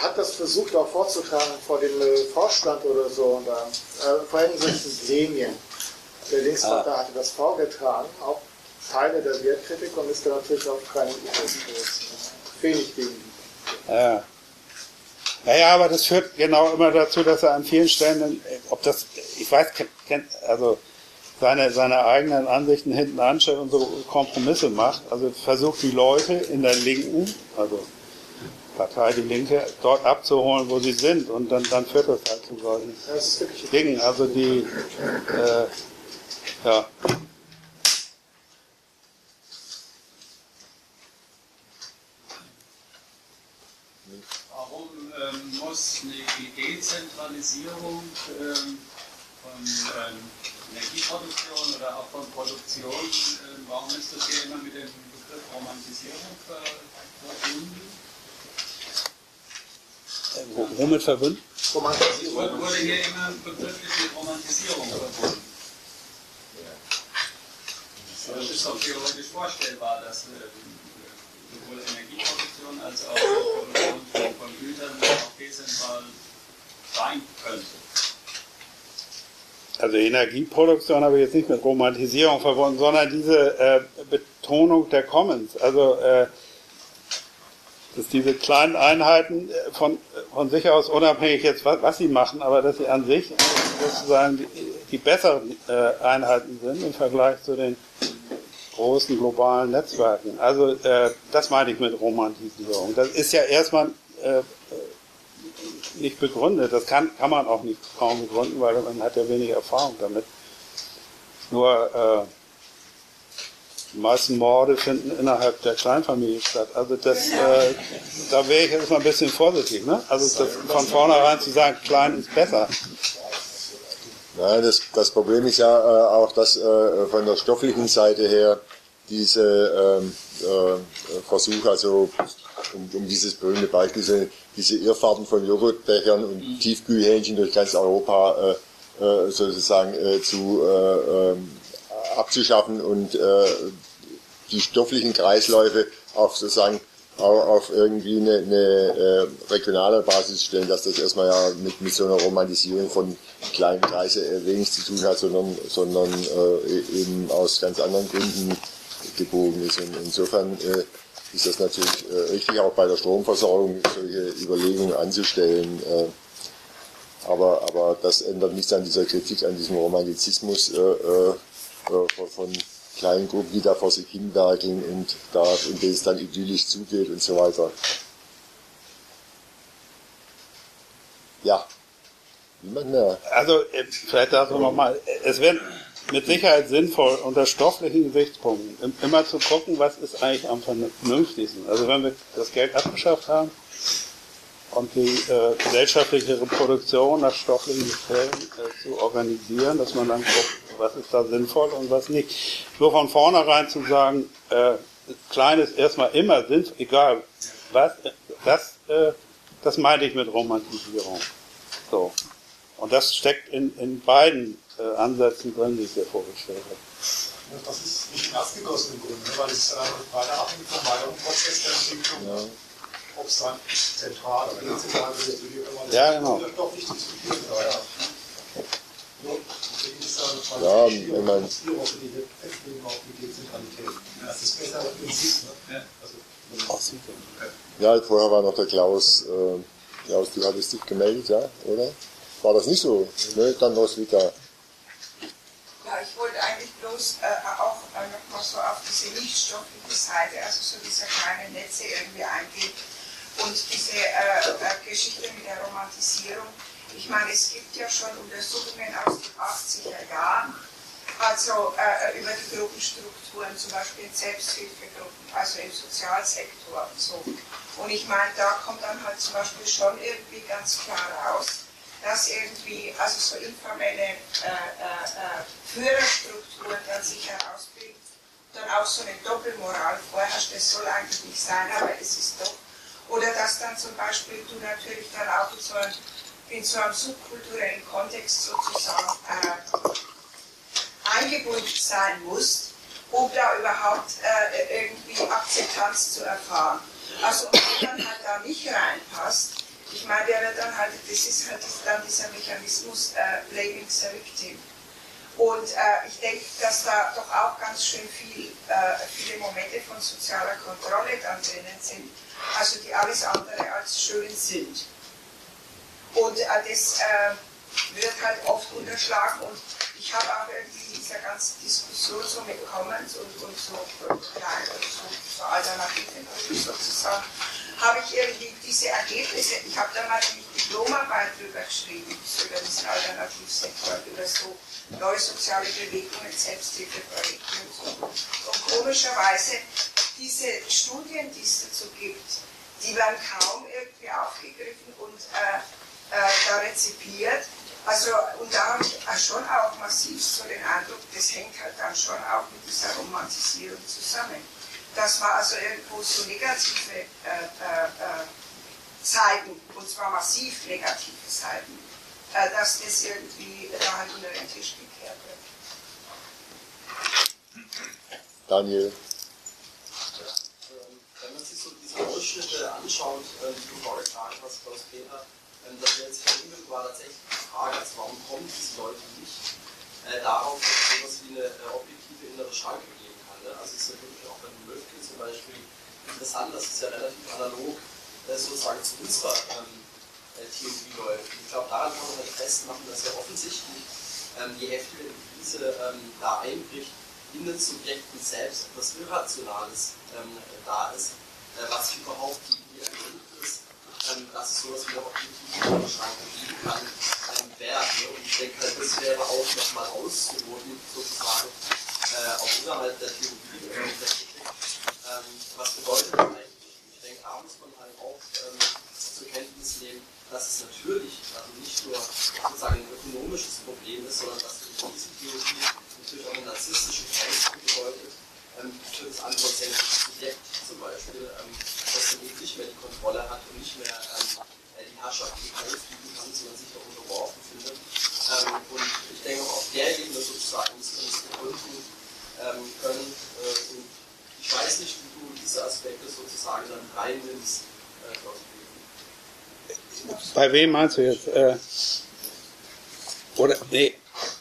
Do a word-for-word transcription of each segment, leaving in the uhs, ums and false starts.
hat das versucht auch vorzutragen vor dem äh, Vorstand oder so, und, äh, vor allem solchen Gremien. Der Linkspartei ah. hatte das vorgetragen, auch Teile der Wertkritik, und ist da natürlich auf keinen wenig gegen. Ja. Ja, ja, aber das führt genau immer dazu, dass er an vielen Stellen, ob das, ich weiß, kennt, also seine, seine eigenen Ansichten hinten anstellt und so Kompromisse macht. Also versucht die Leute in der Linken, also Partei Die Linke, dort abzuholen, wo sie sind, und dann, dann führt das halt zu solchen Dingen. Also die, äh, ja. Warum ähm, muss eine Dezentralisierung ähm, von ähm, Energieproduktion oder auch von Produktion, äh, warum ist das hier immer mit dem Begriff Romantisierung verbunden? Äh, womit verbunden? Romantisierung. Wurde, wurde hier immer begrifflich mit Romantisierung verbunden. Ja. Das ist doch theoretisch vorstellbar, dass äh, sowohl Energieproduktion als auch Produktion von Gütern auch dezentral sein könnte. Also Energieproduktion habe ich jetzt nicht mit Romantisierung verbunden, sondern diese äh, Betonung der Commons. Also äh, dass diese kleinen Einheiten von, von sich aus unabhängig jetzt, was, was sie machen, aber dass sie an sich sozusagen die, die besseren äh, Einheiten sind im Vergleich zu den großen globalen Netzwerken. Also äh, das meine ich mit Romantisierung. Das ist ja erstmal äh, nicht begründet. Das kann, kann man auch nicht kaum begründen, weil man hat ja wenig Erfahrung damit. Nur äh, die meisten Morde finden innerhalb der Kleinfamilie statt. Also das, äh, da wäre ich jetzt mal ein bisschen vorsichtig. Ne? Also das, von vornherein zu sagen, klein ist besser. Nein, das, das Problem ist ja äh, auch, dass äh, von der stofflichen Seite her diese ähm, äh, Versuche, also um, um dieses berühmte Beispiel, diese Irrfahrten von Joghurtbechern und mhm. Tiefkühlhähnchen durch ganz Europa äh, äh, sozusagen äh, zu äh, äh, abzuschaffen und äh, die stofflichen Kreisläufe auf sozusagen auch auf irgendwie eine, eine äh, regionale Basis stellen, dass das erstmal ja mit, mit so einer Romantisierung von kleinen Kreisen äh, wenig zu tun hat, sondern, sondern äh, eben aus ganz anderen Gründen gebogen ist. Und insofern äh, ist das natürlich äh, richtig, auch bei der Stromversorgung solche Überlegungen anzustellen. Äh, aber, aber das ändert nichts an dieser Kritik, an diesem Romantizismus äh, äh, von, von kleinen Gruppen, die da vor sich hinwerkeln und da, in denen es dann idyllisch zugeht und so weiter. Ja. Niemand mehr. Also, vielleicht dazu nochmal, es wäre mit Sicherheit sinnvoll, unter stofflichen Gesichtspunkten immer zu gucken, was ist eigentlich am vernünftigsten. Also, wenn wir das Geld abgeschafft haben und die äh, gesellschaftliche Reproduktion nach stofflichen Quellen äh, zu organisieren, dass man dann guckt, was ist da sinnvoll und was nicht. Nur von vornherein zu sagen, äh, klein ist erstmal immer sinnvoll, egal was, das, äh, das meine ich mit Romantisierung. So. Und das steckt in, in beiden äh, Ansätzen drin, die ich hier vorgestellt habe. Das ist nicht nassgegossen im Grunde, weil es äh, beide abhängig vom weiteren Prozess der Entwicklung, ja. Ob es dann zentral oder dezentral ist, wie immer, das ja, genau. ist doch nicht diskutieren. Ja. Ja, ich meine. Das ist besser als Prinzip, ne? Also, ja, vorher war noch der Klaus. Äh, Klaus, du hattest dich gemeldet, ja, oder? War das nicht so? Ne? Dann Roswitha. Ja, ich wollte eigentlich bloß äh, auch äh, noch mal so auf diese nichtstoffliche Seite, also so diese kleinen Netze irgendwie eingehen und diese äh, äh, Geschichte mit der Romantisierung. Ich meine, es gibt ja schon Untersuchungen aus den achtziger Jahren, also äh, über die Gruppenstrukturen, zum Beispiel in Selbsthilfegruppen, also im Sozialsektor und so. Und ich meine, da kommt dann halt zum Beispiel schon irgendwie ganz klar raus, dass irgendwie, also so informelle äh, äh, Führerstrukturen dann sich herausbilden, dann auch so eine Doppelmoral vorherrscht, das soll eigentlich nicht sein, aber es ist doch. Oder dass dann zum Beispiel du natürlich dann auch in so einem in so einem subkulturellen Kontext sozusagen äh, eingebunden sein muss, um da überhaupt äh, irgendwie Akzeptanz zu erfahren. Also, und wenn man halt da nicht reinpasst, Ich meine, der wird dann halt, das ist halt dann dieser Mechanismus äh, blaming the victim. Und äh, ich denke, dass da doch auch ganz schön viel, äh, viele Momente von sozialer Kontrolle dann drinnen sind, also die alles andere als schön sind. Und äh, das äh, wird halt oft unterschlagen und ich habe auch irgendwie in dieser ganzen Diskussion so mit Commons und, und so, ja, so, so Alternativen sozusagen, habe ich irgendwie diese Ergebnisse, ich habe da mal eine Diplomarbeit drüber geschrieben, so über diesen Alternativsektor, über so neue soziale Bewegungen, Selbsthilfeprojekte und so. Und komischerweise, diese Studien, die es dazu gibt, die werden kaum irgendwie aufgegriffen und äh, äh, da rezipiert. Also, und da habe ich schon auch massiv so den Eindruck, das hängt halt dann schon auch mit dieser Romantisierung zusammen. Das war also irgendwo so negative äh, äh, äh, Seiten, und zwar massiv negative Seiten, äh, dass das irgendwie da halt unter den Tisch gekehrt wird. Daniel. Wenn man sich so diese Ausschnitte anschaut, die du vorgetragen hast, Klaus Peter, das wäre jetzt für unmittelbar tatsächlich die Frage, also warum kommen diese Leute nicht äh, darauf, dass es sowas wie eine äh, objektive innere Schranke geben kann. Ne? Also es ist ja wirklich auch bei den Möfke zum Beispiel interessant, dass es ja relativ analog äh, sozusagen zu unserer ähm, äh, Theorie läuft. Und ich glaube, daran kann man halt festmachen, dass ja offensichtlich ähm, je heftiger die Krise ähm, da einbricht, in den Subjekten selbst etwas Irrationales ähm, da ist, äh, was sich überhaupt die Idee erkennt ist, ähm, dass es sowas wie eine objektive Schranke geben kann, ähm, wert. Ne? Und ich denke halt, das wäre auch nochmal auszuloten, sozusagen, äh, auch innerhalb der Theorie äh, der Kritik. Ähm, was bedeutet das eigentlich? Ich denke, da muss man halt auch ähm, zur Kenntnis nehmen, dass es natürlich, also nicht nur sozusagen ein ökonomisches Problem ist, sondern dass diese Theorie natürlich auch eine narzisstische Grenze bedeutet, ähm, für das antwortsächliche Subjekt zum Beispiel, ähm, dass man eben nicht mehr die Kontrolle hat und nicht mehr ähm, die Herrschaft ausüben kann, sondern sich auch unterworfen findet. Ähm, und ich denke auch auf der Ebene sozusagen müssen wir uns begründen ähm, können. Äh, und ich weiß nicht, wie du diese Aspekte sozusagen dann reinnimmst, äh, Klaus. Bei wem meinst du jetzt? Äh, oder, nee.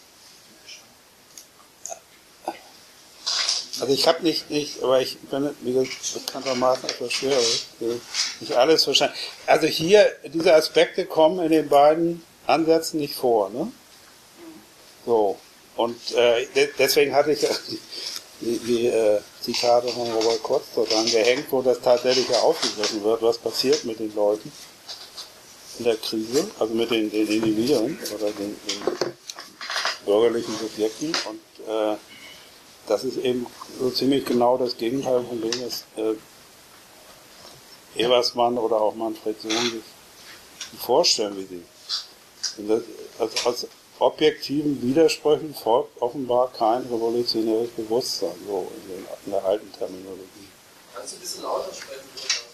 Also ich habe nicht, nicht, aber ich bin, wie gesagt, bekanntermaßen etwas schwerer, nicht alles verstanden. Also hier, diese Aspekte kommen in den beiden Ansätzen nicht vor, ne? So. Und äh, deswegen hatte ich ja die, die äh, Zitate von Robert Kotz daran gehängt, wo das tatsächlich ja aufgegriffen wird, was passiert mit den Leuten in der Krise, also mit den, den Individuen oder den, den bürgerlichen Subjekten. Und äh, das ist eben so ziemlich genau das Gegenteil von dem, was äh, Ebersmann oder auch Manfred Sohn sich vorstellen, wie sie. Und das, als, als objektiven Widersprüchen folgt offenbar kein revolutionäres Bewusstsein, so in, den, in der alten Terminologie. Kannst du ein bisschen lauter sprechen?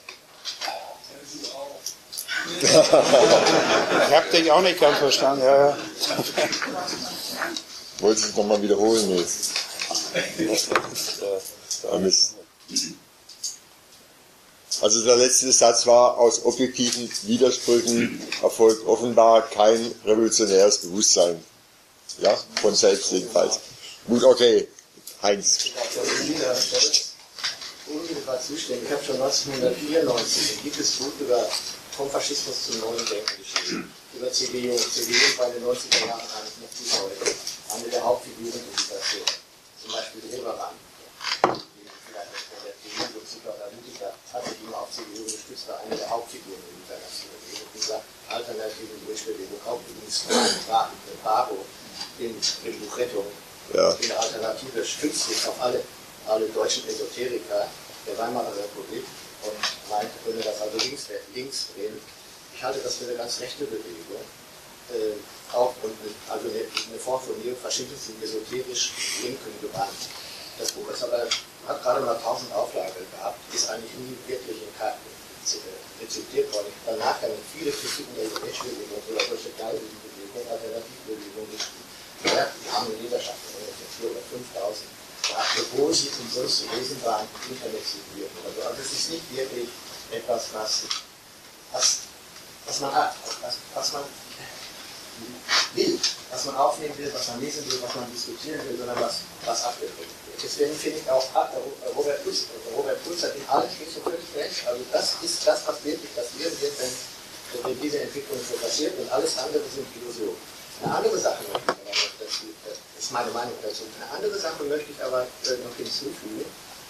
Ich habe dich auch nicht ganz verstanden. Ja, ja. Wolltest du es nochmal wiederholen? Nee. Also der letzte Satz war, aus objektiven Widersprüchen erfolgt offenbar kein revolutionäres Bewusstsein. Ja, von selbst jedenfalls. Gut, okay. Heinz. Unmittelbar zustimmen. Ich habe schon neunzehnhundertvierundneunzig ein dickes Buch über vom Faschismus zum neuen Denken geschrieben. Über C D U. C D U war in den neunziger Jahren eigentlich noch bis heute eine der Hauptfiguren in dieser Szene. Zum Beispiel Hilbermann, die vielleicht von der T U-Psychoanalytiker tatsächlich immer auf C D U gestützt war, eine der Hauptfiguren in dieser ganzen Bewegung, dieser alternativen Durchbewegung. Auch übrigens Baro in, in Buchrettung. Ja. Die Alternative stützt sich auf alle, alle deutschen Esoteriker der Weimarer Republik und meint, würde das also links, links drehen. Ich halte das für eine ganz rechte Bewegung. Äh, auch und eine, also eine, eine Form von neofaschistischen, esoterisch linken Gewand. Das Buch ist aber, hat gerade mal tausend Auflagen gehabt, ist eigentlich nie wirklich in Karten rezipiert worden. Ich habe danach dann viele Kritiken der Menschbewegung oder solche Kleinbewegung, Alternativbewegung geschrieben. Ja, die haben eine Leserschaft von ungefähr vier oder fünftausend. Obwohl sie umsonst zu lesen waren, im Internet zitiert oder so. Also es ist nicht wirklich etwas, was, was, was was man hat, was, was man will, was man aufnehmen will, was man lesen will, was man diskutieren will, sondern was, was abgedrückt wird. Deswegen finde ich auch, Robert Puls, Robert Puls hat in allen Schlüssen völlig recht. Also das ist das, was wirklich passieren wird, wenn, wenn diese Entwicklung so passiert, und alles andere sind Illusionen. Eine andere Sache möchte ich aber noch dazu, das ist meine Meinung dazu, eine andere Sache möchte ich aber noch hinzufügen.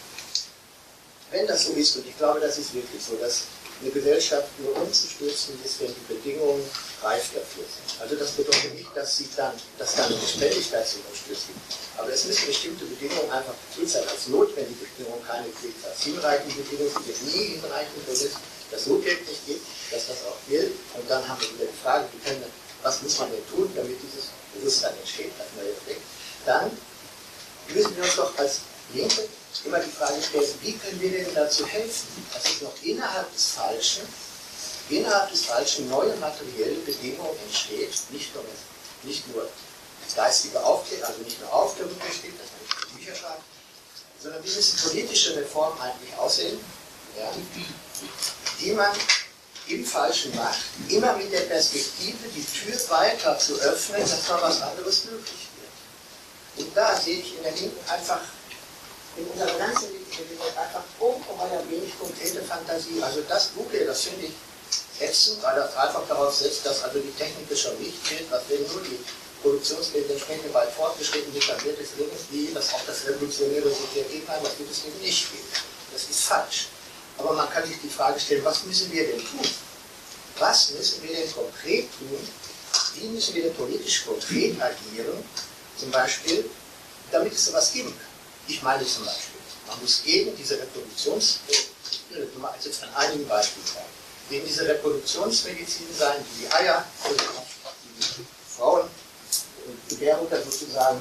Wenn das so ist, und ich glaube, das ist wirklich so, dass eine Gesellschaft nur umzustürzen ist, wenn die Bedingungen reif dafür sind. Also das bedeutet nicht, dass sie dann, dass dann eine Notwendigkeit zu umstürzen gibt. Aber es müssen bestimmte Bedingungen einfach erfüllt sein, als notwendige Bedingungen, keine als hinreichende Bedingungen, die jetzt nie hinreichend ist, das notwendig nicht gibt, dass das auch gilt. Und dann haben wir wieder die Frage, wie können, was muss man denn tun, damit dieses Bewusstsein entsteht, das man jetzt denkt. Dann müssen wir uns doch als Linke immer die Frage stellen, wie können wir denn dazu helfen, dass es noch innerhalb des Falschen, innerhalb des Falschen neue materielle Bedingungen entsteht, nicht nur, nicht nur geistige Aufklärung, also nicht nur Aufklärung entsteht, dass man nicht Bücher schreibt, sondern wie müssen politische Reformen eigentlich aussehen, ja, die man im Falschen macht, immer mit der Perspektive, die Tür weiter zu öffnen, dass mal was anderes möglich wird. Und da sehe ich in der Linken einfach in unserer ganzen Literatur einfach ungeheuer wenig konkrete Fantasie. Also das Buch hier, das finde ich ätzend, weil das einfach darauf setzt, dass also die Technik schon nicht wird, was wenn nur die Produktionsmittel entsprechend weit fortgeschritten sind, dann wird es irgendwie, dass auch das Revolutionäre sich hier geben kann, das wird es eben nicht geben. Das ist falsch. Aber man kann sich die Frage stellen, was müssen wir denn tun? Was müssen wir denn konkret tun? Wie müssen wir denn politisch konkret agieren? Zum Beispiel, damit es sowas geben kann. Ich meine zum Beispiel, man muss gegen diese Reproduktions... Ich will jetzt an einigen Beispielen sagen. Gegen diese Reproduktionsmedizin sein, die die Eier, also die Frauen, die Gebärmutter sozusagen,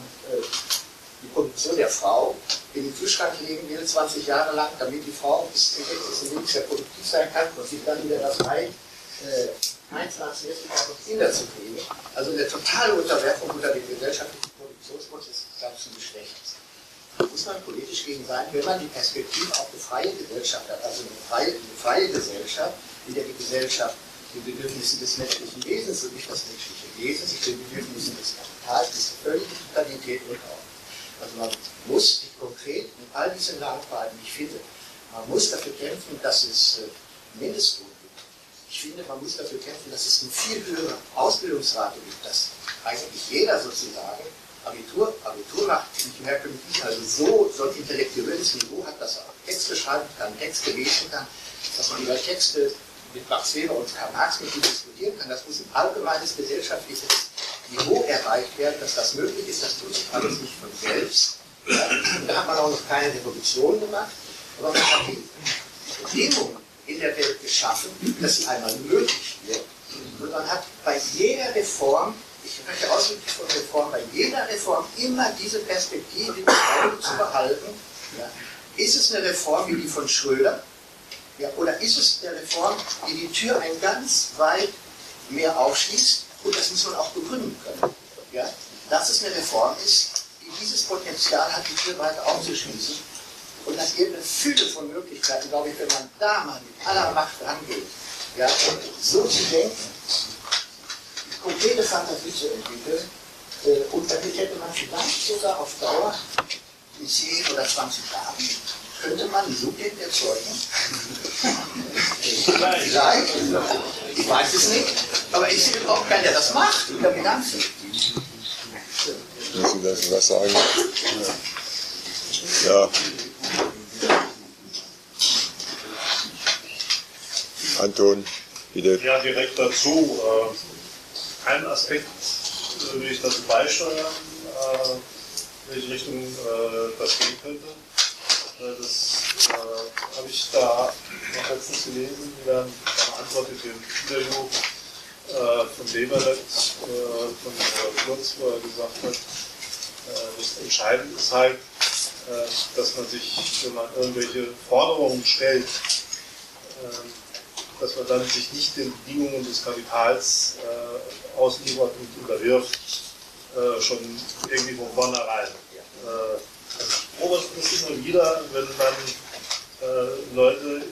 die Produktion der Frau in den Kühlschrank legen will, zwanzig Jahre lang, damit die Frau bis zum sechzigsten Lebensjahr produktiv sein kann und sich dann wieder das Ei äh, einpflanzen lässt, um auch noch Kinder zu kriegen. Also eine totale Unterwerfung unter dem gesellschaftlichen Produktionsprozess des ganzen Geschlechts. Da muss man politisch gegen sein, wenn man die Perspektive auf eine freie Gesellschaft hat, also eine freie, eine freie Gesellschaft, in der die Gesellschaft den Bedürfnissen des menschlichen Wesens und nicht das menschliche Wesen, sich den Bedürfnissen des Kapitals, diese völlige Totalität unterordnet. Also man muss konkret in all diesen Langfallen, ich finde, man muss dafür kämpfen, dass es äh, Mindestlohn gibt. Ich finde, man muss dafür kämpfen, dass es eine viel höhere Ausbildungsrate gibt, dass eigentlich jeder sozusagen Abitur, Abitur macht, ich merke mit diesem, also so, so ein intellektuelles Niveau hat, dass er auch Texte schreiben kann, Texte lesen kann, dass man über Texte mit Max Weber und Karl Marx mit ihm diskutieren kann. Das muss ein allgemeines gesellschaftliches Niveau erreicht werden, dass das möglich ist. Das tut sich alles nicht von selbst. Ja. Da hat man auch noch keine Revolution gemacht, aber man hat die Bedingungen in der Welt geschaffen, dass sie einmal möglich wird. Und man hat bei jeder Reform, ich spreche ausdrücklich von Reform, bei jeder Reform immer diese Perspektive im Auge zu behalten. Ja. Ist es eine Reform wie die von Schröder? Ja, oder ist es eine Reform, die die Tür ein ganz weit mehr aufschließt? Und das muss man auch begründen können. Ja? Dass es eine Reform ist, die dieses Potenzial hat, die Tür weiter aufzuschließen. Und dass ihr eine Fülle von Möglichkeiten, glaube ich, wenn man da mal mit aller Macht rangeht, ja, und so zu denken, konkrete Fantasie zu entwickeln, äh, und damit hätte man vielleicht sogar auf Dauer in zehn oder zwanzig Jahren könnte man einen Subjekt erzeugen? Vielleicht. Ich weiß es nicht. Aber ich sehe auch keinen, der das macht. Unter dem Ganzen. Willst du dazu was sagen? Ja. Anton, bitte. Ja, direkt dazu. Äh, einen Aspekt äh, will ich dazu beisteuern, äh, in welche Richtung äh, das gehen könnte. Das äh, habe ich da noch letztens gelesen, während einer Antwort in dem Interview äh, von Weberlet, äh, von äh, Kurz, wo er gesagt hat, äh, das Entscheidende ist halt, äh, dass man sich, wenn man irgendwelche Forderungen stellt, äh, dass man dann sich nicht den Bedingungen des Kapitals äh, ausliefert und unterwirft, äh, schon irgendwie von vornherein. Äh, Also, das ist immer wieder, wenn dann äh, Leute im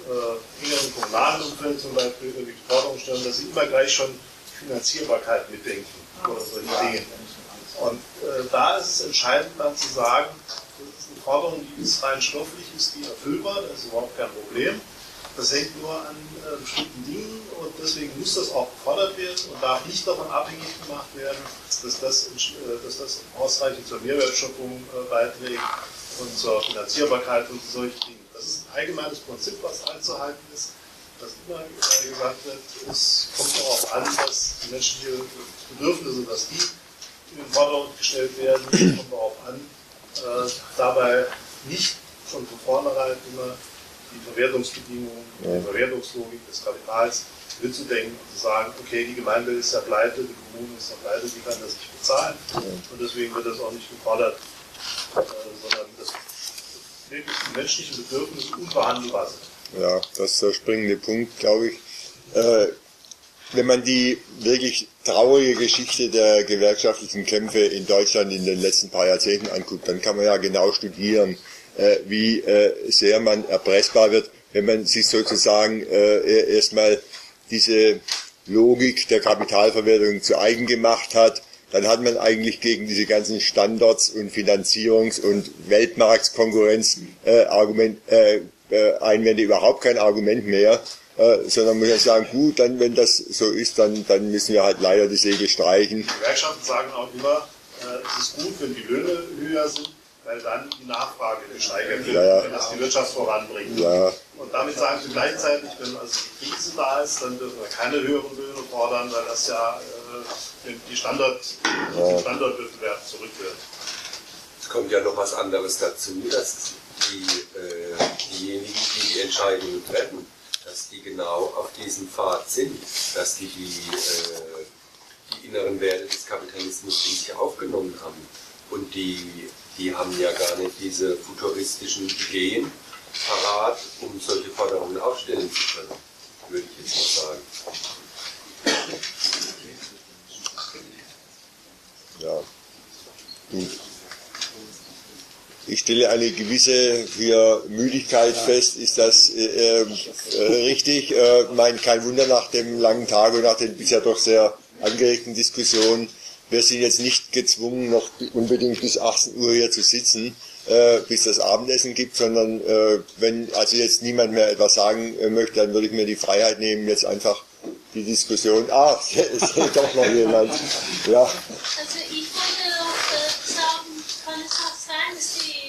äh, engeren kommunalen Umfeld zum Beispiel irgendwie die Forderung stellen, dass sie immer gleich schon Finanzierbarkeit mitdenken oder solche Dinge. Und äh, da ist es entscheidend dann zu sagen, das ist eine Forderung, die ist rein stofflich, ist die erfüllbar, das ist überhaupt kein Problem. Das hängt nur an äh, bestimmten Dingen und deswegen muss das auch gefordert werden und darf nicht davon abhängig gemacht werden, dass das, äh, dass das ausreichend zur Mehrwertschöpfung äh, beiträgt und zur Finanzierbarkeit und solche Dinge. Das ist ein allgemeines Prinzip, was einzuhalten ist, dass immer äh, gesagt wird, es kommt darauf an, dass die menschlichen Bedürfnisse, dass die in den Vordergrund gestellt werden, es kommt darauf an, äh, dabei nicht schon von vornherein immer die Verwertungsbedingungen, die Verwertungslogik des Kapitals mitzudenken und zu sagen, okay, die Gemeinde ist ja pleite, die Kommune ist ja pleite, die kann das nicht bezahlen und deswegen wird das auch nicht gefordert, äh, sondern dass wirklich die menschlichen Bedürfnisse unverhandelbar sind. Ja, das ist der springende Punkt, glaube ich. Äh, wenn man die wirklich traurige Geschichte der gewerkschaftlichen Kämpfe in Deutschland in den letzten paar Jahrzehnten anguckt, dann kann man ja genau studieren, äh, wie äh, sehr man erpressbar wird, wenn man sich sozusagen äh, erstmal diese Logik der Kapitalverwertung zu eigen gemacht hat. Dann hat man eigentlich gegen diese ganzen Standards und Finanzierungs- und Weltmarktkonkurrenz äh, Argument, äh, äh, Einwände überhaupt kein Argument mehr, äh, sondern muss ja sagen, gut, dann wenn das so ist, dann, dann müssen wir halt leider die Segel streichen. Die Gewerkschaften sagen auch immer, äh, es ist gut, wenn die Löhne höher sind, weil dann die Nachfrage gesteigert wird, ja, ja. wenn das die Wirtschaft voranbringt. Ja. Und damit sagen sie gleichzeitig, wenn also die Krise da ist, dann dürfen wir keine höheren Löhne fordern, weil das ja äh, die Standard, ja. den Standardwettbewerb zurückwirft. Es kommt ja noch was anderes dazu, dass die, äh, diejenigen, die die Entscheidungen treffen, dass die genau auf diesem Pfad sind, dass die die, äh, die inneren Werte des Kapitalismus in sich aufgenommen haben. Und die, die haben ja gar nicht diese futuristischen Ideen parat, um solche Forderungen aufstellen zu können, würde ich jetzt mal sagen. Ja, gut. Ich stelle eine gewisse hier Müdigkeit fest. Ist das äh, äh, richtig? Äh, mein, kein Wunder nach dem langen Tag und nach den bisher doch sehr angeregten Diskussionen. Wir sind jetzt nicht gezwungen, noch unbedingt bis achtzehn Uhr hier zu sitzen, äh, bis das Abendessen gibt, sondern äh, wenn also jetzt niemand mehr etwas sagen äh, möchte, dann würde ich mir die Freiheit nehmen, jetzt einfach die Diskussion. Ah, es ist doch noch jemand. Ja. Also ich wollte auch äh, sagen, kann es auch sein, dass die,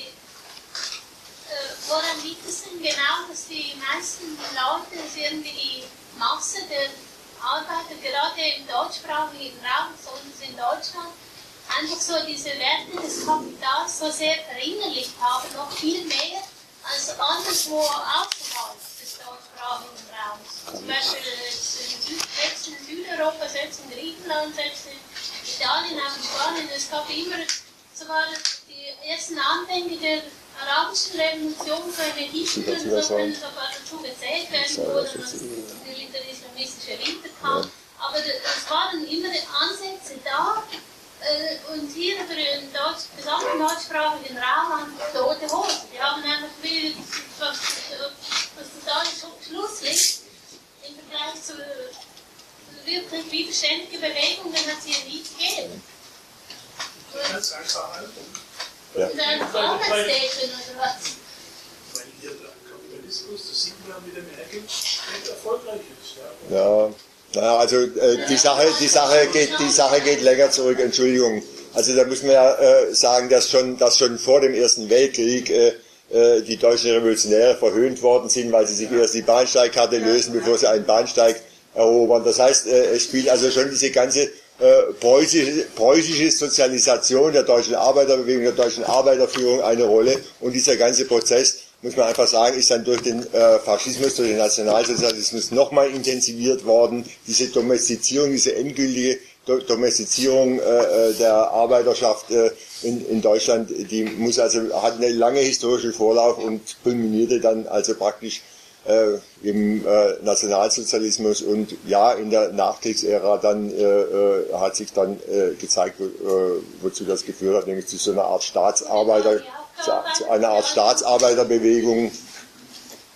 äh, woran liegt es denn genau, dass die meisten Leute, dass irgendwie die Masse der Arbeiter, gerade im deutschsprachigen Raum, besonders in Deutschland, einfach so diese Werte des Kapitals so sehr verinnerlicht haben, noch viel mehr als anderswo außerhalb des deutschsprachigen Raums. Zum Beispiel in Süd, selbst in Südeuropa, selbst in Griechenland, selbst in Italien, auch in Spanien, es gab immer sogar die ersten Anfänge der arabischen Revolution für Energieschüler, so können sogar dazu gezählt werden, wo dann natürlich der islamistische Winter kam. Aber es waren immer Ansätze da, und hier über den Deutsch, gesamten deutschsprachigen Raum an tote Hose. Die haben einfach viel, was, was total Schluss liegt im Vergleich zu wirklich widerständigen Bewegungen, hat es hier nie gegeben. Ganz einfach halten. Ja. Ist ein Arbeitsstätten oder was? Weil hier der Kapitalismus, das sieht man mit dem Merkel, nicht erfolgreich ist. Ja. Ja. Naja, also äh, die Sache, die Sache geht, die Sache geht länger zurück. Entschuldigung. Also da muss man ja äh, sagen, dass schon, dass schon vor dem Ersten Weltkrieg äh, äh, die deutschen Revolutionäre verhöhnt worden sind, weil sie sich erst die Bahnsteigkarte lösen, bevor sie einen Bahnsteig erobern. Das heißt, äh, es spielt also schon diese ganze äh, preußische, preußische Sozialisation der deutschen Arbeiterbewegung, der deutschen Arbeiterführung eine Rolle. Und dieser ganze Prozess, muss man einfach sagen, ist dann durch den äh, Faschismus, durch den Nationalsozialismus nochmal intensiviert worden. Diese Domestizierung, diese endgültige Do Domestizierung äh, der Arbeiterschaft äh, in, in Deutschland, die muss also, hat eine lange historische Vorlauf und kulminierte dann also praktisch äh, im äh, Nationalsozialismus und ja, in der Nachkriegsära dann äh, äh, hat sich dann äh, gezeigt, wo, äh, wozu das geführt hat, nämlich zu so einer Art Staatsarbeiter, zu einer Art Staatsarbeiterbewegung.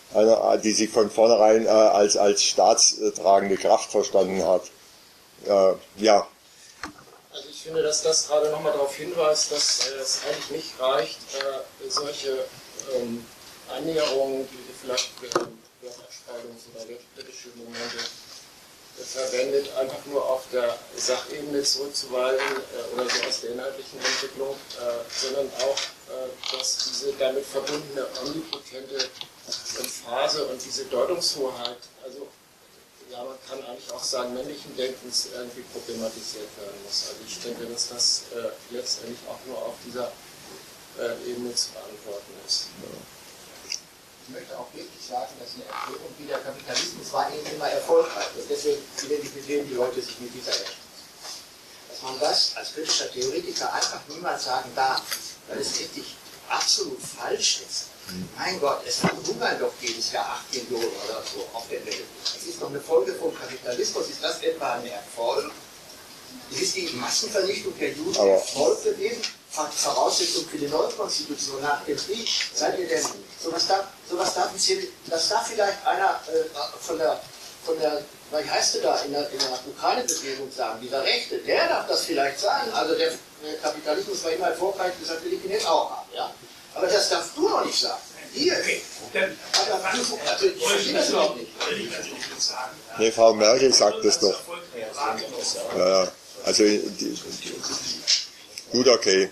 einer, die sich von vornherein äh, als, als staatstragende Kraft verstanden hat. Äh, ja. Also ich finde, dass das gerade nochmal darauf hinweist, dass äh, es eigentlich nicht reicht, äh, solche ähm, Annäherungen, die vielleicht Wertabspeilungs- oder wertkritische Momente verwendet, einfach nur auf der Sachebene zurückzuweisen äh, oder so aus der inhaltlichen Entwicklung, äh, sondern auch, äh, dass diese damit verbundene omnipotente Phase und diese Deutungshoheit, also ja, man kann eigentlich auch sagen, männlichen Denkens irgendwie problematisiert werden muss. Also ich denke, dass das äh, letztendlich auch nur auf dieser äh, Ebene zu beantworten ist. Ich möchte auch wirklich sagen, dass eine Erklärung wie der Kapitalismus war eben immer erfolgreich. Und deswegen identifizieren die Leute sich mit dieser Erklärung. Dass man das als kritischer Theoretiker einfach niemals sagen darf, weil es wirklich absolut falsch ist. Mein Gott, es verhungern doch jedes Jahr acht Millionen oder so auf der Welt. Das ist doch eine Folge vom Kapitalismus. Ist das etwa ein Erfolg? Ist die Massenvernichtung der Juden Aber Erfolg gewesen? Voraussetzung für die Neukonstitution nach dem Krieg? Seid ihr denn, sowas darf, sowas darf, das darf vielleicht einer äh, von der, von der, wie heißt der da, in der, in der Ukraine-Bewegung sagen, dieser Rechte, der darf das vielleicht sagen. Also der, der Kapitalismus war immer erfolgreich, deshalb will ich ihn jetzt auch haben. Ja? Aber das darfst du noch nicht sagen. Hier. Okay. Also ich verstehe das überhaupt nicht. Nee, Frau Merkel sagt das doch. Ja, also die, gut, okay.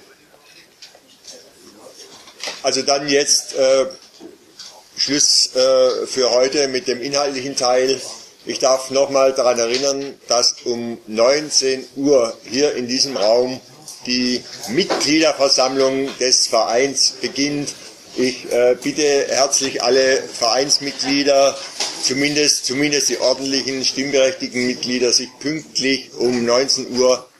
Also dann jetzt äh, Schluss äh, für heute mit dem inhaltlichen Teil. Ich darf nochmal daran erinnern, dass um neunzehn Uhr hier in diesem Raum die Mitgliederversammlung des Vereins beginnt. Ich äh, bitte herzlich alle Vereinsmitglieder, zumindest, zumindest die ordentlichen, stimmberechtigten Mitglieder, sich pünktlich um neunzehn Uhr